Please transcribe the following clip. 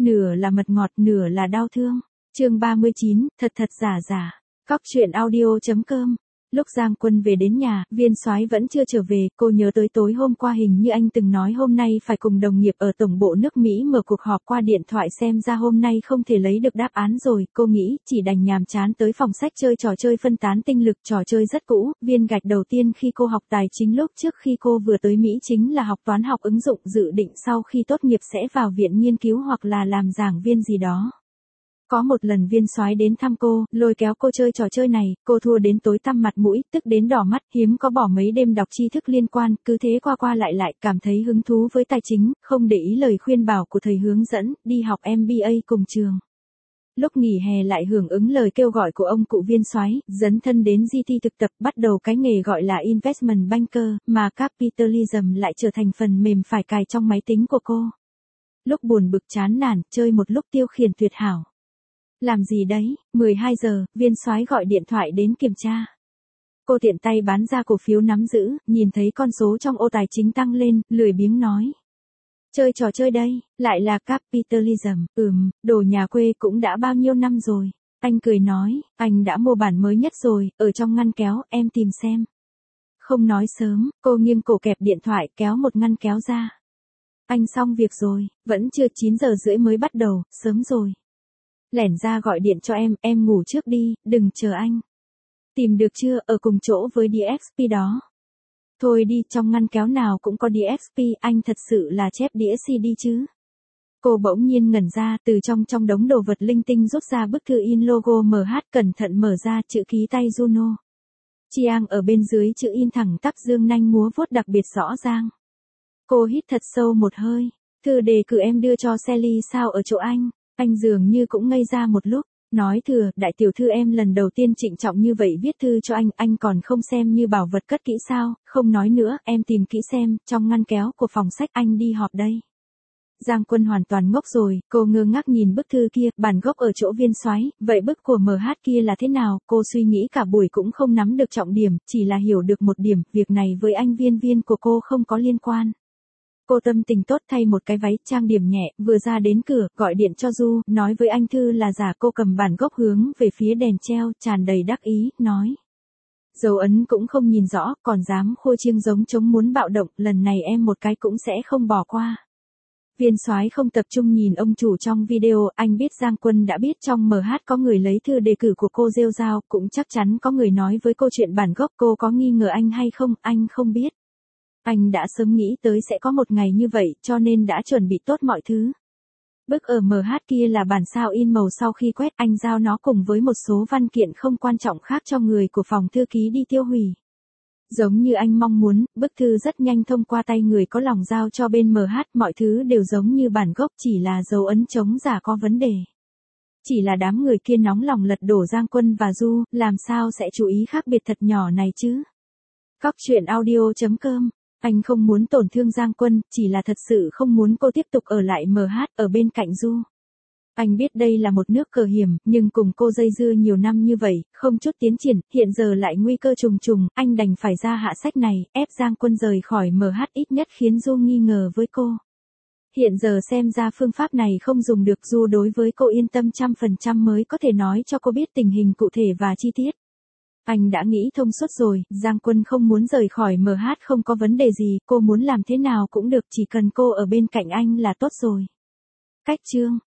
nửa là mật ngọt, nửa là đau thương. Chương 39, thật thật giả giả. Cóc truyện audio.com. Lúc Giang Quân về đến nhà, Viên Soái vẫn chưa trở về, cô nhớ tới tối hôm qua hình như anh từng nói hôm nay phải cùng đồng nghiệp ở tổng bộ nước Mỹ mở cuộc họp qua điện thoại, xem ra hôm nay không thể lấy được đáp án rồi, cô nghĩ, chỉ đành nhàm chán tới phòng sách chơi trò chơi phân tán tinh lực, trò chơi rất cũ, viên gạch đầu tiên khi cô học tài chính lúc trước khi cô vừa tới Mỹ chính là học toán học ứng dụng, dự định sau khi tốt nghiệp sẽ vào viện nghiên cứu hoặc là làm giảng viên gì đó. Có một lần Viên Soái đến thăm cô, lôi kéo cô chơi trò chơi này, cô thua đến tối tăm mặt mũi, tức đến đỏ mắt, hiếm có bỏ mấy đêm đọc tri thức liên quan, cứ thế qua qua lại, cảm thấy hứng thú với tài chính, không để ý lời khuyên bảo của thầy hướng dẫn, đi học MBA cùng trường. Lúc nghỉ hè lại hưởng ứng lời kêu gọi của ông cụ Viên Soái, dấn thân đến GT thực tập, bắt đầu cái nghề gọi là Investment Banker, mà Capitalism lại trở thành phần mềm phải cài trong máy tính của cô. Lúc buồn bực chán nản, chơi một lúc tiêu khiển tuyệt hảo. Làm gì đấy, 12 giờ, Viên Soái gọi điện thoại đến kiểm tra. Cô tiện tay bán ra cổ phiếu nắm giữ, nhìn thấy con số trong ô tài chính tăng lên, lười biếng nói. Chơi trò chơi đây, lại là Capitalism, đồ nhà quê cũng đã bao nhiêu năm rồi. Anh cười nói, anh đã mua bản mới nhất rồi, ở trong ngăn kéo, em tìm xem. Không nói sớm, cô nghiêng cổ kẹp điện thoại kéo một ngăn kéo ra. Anh xong việc rồi, vẫn chưa 9 giờ rưỡi mới bắt đầu, sớm rồi. Lẻn ra gọi điện cho em ngủ trước đi, đừng chờ anh. Tìm được chưa, ở cùng chỗ với DXP đó. Thôi đi, trong ngăn kéo nào cũng có DXP, anh thật sự là chép đĩa CD chứ. Cô bỗng nhiên ngẩn ra, từ trong đống đồ vật linh tinh rút ra bức thư in logo MH, cẩn thận mở ra, chữ ký tay Juno. Chiang ở bên dưới chữ in thẳng tắp, dương nanh múa vuốt đặc biệt rõ ràng. Cô hít thật sâu một hơi, thư đề cử em đưa cho Sally sao ở chỗ anh. Anh dường như cũng ngây ra một lúc, nói thừa, đại tiểu thư em lần đầu tiên trịnh trọng như vậy viết thư cho anh còn không xem như bảo vật cất kỹ sao, không nói nữa, em tìm kỹ xem, trong ngăn kéo của phòng sách anh đi họp đây. Giang Quân hoàn toàn ngốc rồi, cô ngơ ngác nhìn bức thư kia, bản gốc ở chỗ Viên Soái, vậy bức của MH kia là thế nào, cô suy nghĩ cả buổi cũng không nắm được trọng điểm, chỉ là hiểu được một điểm, việc này với anh Viên của cô không có liên quan. Cô tâm tình tốt thay một cái váy, trang điểm nhẹ, vừa ra đến cửa, gọi điện cho Du, nói với anh thư là giả, cô cầm bản gốc hướng về phía đèn treo, tràn đầy đắc ý, nói. Dấu ấn cũng không nhìn rõ, còn dám khua chiêng giống trống muốn bạo động, lần này em một cái cũng sẽ không bỏ qua. Viên Soái không tập trung nhìn ông chủ trong video, anh biết Giang Quân đã biết trong MH có người lấy thư đề cử của cô rêu rao, cũng chắc chắn có người nói với cô chuyện bản gốc, cô có nghi ngờ anh hay không, anh không biết. Anh đã sớm nghĩ tới sẽ có một ngày như vậy, cho nên đã chuẩn bị tốt mọi thứ. Bức ở MH kia là bản sao in màu, sau khi quét anh giao nó cùng với một số văn kiện không quan trọng khác cho người của phòng thư ký đi tiêu hủy. Giống như anh mong muốn, bức thư rất nhanh thông qua tay người có lòng giao cho bên MH, mọi thứ đều giống như bản gốc, chỉ là dấu ấn chống giả có vấn đề. Chỉ là đám người kia nóng lòng lật đổ Giang Quân và Du, làm sao sẽ chú ý khác biệt thật nhỏ này chứ. Cóc truyện audio.com. Anh không muốn tổn thương Giang Quân, chỉ là thật sự không muốn cô tiếp tục ở lại MH, ở bên cạnh Du. Anh biết đây là một nước cờ hiểm, nhưng cùng cô dây dưa nhiều năm như vậy, không chút tiến triển, hiện giờ lại nguy cơ trùng trùng, anh đành phải ra hạ sách này, ép Giang Quân rời khỏi MH, ít nhất khiến Du nghi ngờ với cô. Hiện giờ xem ra phương pháp này không dùng được, Du đối với cô yên tâm 100% mới có thể nói cho cô biết tình hình cụ thể và chi tiết. Anh đã nghĩ thông suốt rồi, Giang Quân không muốn rời khỏi MH không có vấn đề gì, cô muốn làm thế nào cũng được, chỉ cần cô ở bên cạnh anh là tốt rồi. Cách chương